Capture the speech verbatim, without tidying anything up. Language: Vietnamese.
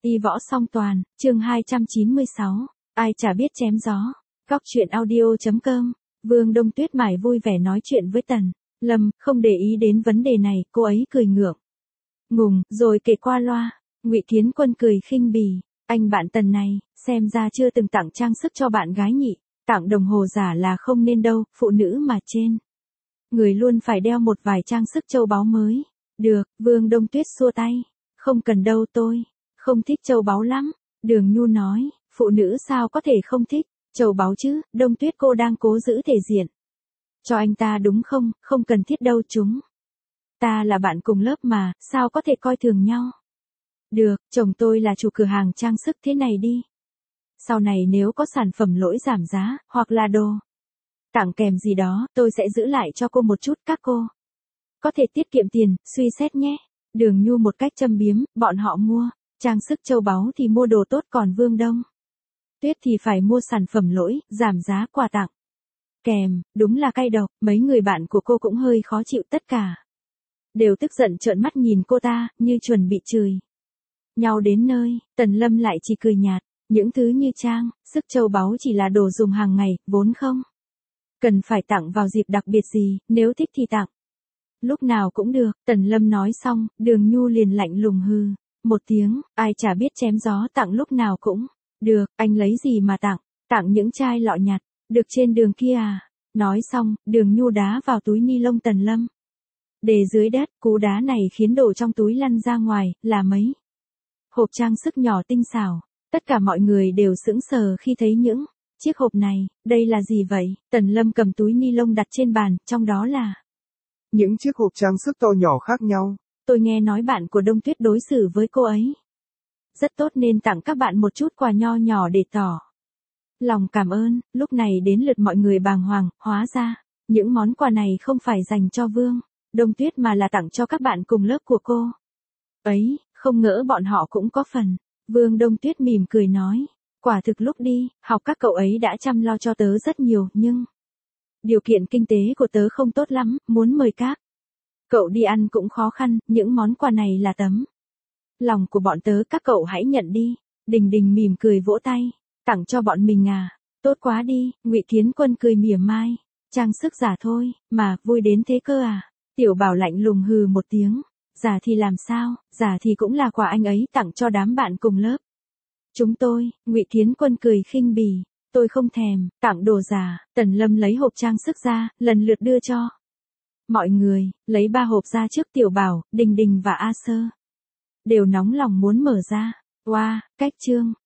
Y võ song toàn, chương hai trăm chín mươi sáu, ai chả biết chém gió. Góc truyện audio chấm com, Vương Đông Tuyết mải vui vẻ nói chuyện với Tần Lâm, không để ý đến vấn đề này, cô ấy cười ngượng ngùng, rồi kể qua loa. Ngụy Kiến Quân cười khinh bỉ, anh bạn Tần này, xem ra chưa từng tặng trang sức cho bạn gái nhỉ, tặng đồng hồ giả là không nên đâu, phụ nữ mà trên người luôn phải đeo một vài trang sức châu báu mới. Được, Vương Đông Tuyết xua tay, không cần đâu, tôi không thích châu báu lắm. Đường Nhu nói, phụ nữ sao có thể không thích châu báu chứ, Đông Tuyết cô đang cố giữ thể diện cho anh ta đúng không, không cần thiết đâu, chúng ta là bạn cùng lớp mà, sao có thể coi thường nhau. Được, chồng tôi là chủ cửa hàng trang sức, thế này đi. Sau này nếu có sản phẩm lỗi giảm giá, hoặc là đồ tặng kèm gì đó, tôi sẽ giữ lại cho cô một chút, các cô có thể tiết kiệm tiền, suy xét nhé. Đường Nhu một cách châm biếm, bọn họ mua trang sức châu báu thì mua đồ tốt, còn Vương Đông Tuyết thì phải mua sản phẩm lỗi, giảm giá, quà tặng kèm, đúng là cay độc. Mấy người bạn của cô cũng hơi khó chịu, tất cả đều tức giận trợn mắt nhìn cô ta, như chuẩn bị chửi nhau đến nơi. Tần Lâm lại chỉ cười nhạt, những thứ như trang sức châu báu chỉ là đồ dùng hàng ngày, vốn không cần phải tặng vào dịp đặc biệt gì, nếu thích thì tặng lúc nào cũng được. Tần Lâm nói xong, Đường Nhu liền lạnh lùng hừ một tiếng, ai chả biết chém gió, tặng lúc nào cũng được, anh lấy gì mà tặng, tặng những chai lọ nhặt được trên đường kia à. Nói xong, Đường Nhu đá vào túi ni lông Tần Lâm để dưới đất, cú đá này khiến đồ trong túi lăn ra ngoài, là mấy hộp trang sức nhỏ tinh xảo. Tất cả mọi người đều sững sờ khi thấy những chiếc hộp này. Đây là gì vậy? Tần Lâm cầm túi ni lông đặt trên bàn, trong đó là những chiếc hộp trang sức to nhỏ khác nhau. Tôi nghe nói bạn của Đông Tuyết đối xử với cô ấy rất tốt nên tặng các bạn một chút quà nho nhỏ để tỏ lòng cảm ơn. Lúc này đến lượt mọi người bàng hoàng, hóa ra những món quà này không phải dành cho Vương Đông Tuyết mà là tặng cho các bạn cùng lớp của cô ấy, không ngỡ bọn họ cũng có phần. Vương Đông Tuyết mỉm cười nói, quả thực lúc đi học các cậu ấy đã chăm lo cho tớ rất nhiều, nhưng điều kiện kinh tế của tớ không tốt lắm, muốn mời các cậu đi ăn cũng khó khăn, những món quà này là tấm lòng của bọn tớ, các cậu hãy nhận đi. Đình Đình mỉm cười vỗ tay, tặng cho bọn mình à, tốt quá đi. Ngụy Kiến Quân cười mỉa mai, trang sức giả thôi, mà vui đến thế cơ à. Tiểu Bảo lạnh lùng hừ một tiếng, giả thì làm sao, giả thì cũng là quà anh ấy tặng cho đám bạn cùng lớp chúng tôi. Ngụy Kiến Quân cười khinh bỉ, tôi không thèm tặng đồ giả. Tần Lâm lấy hộp trang sức ra, lần lượt đưa cho mọi người, lấy ba hộp ra trước. Tiểu Bảo, Đình Đình và A Sơ đều nóng lòng muốn mở ra. Wow, cách trương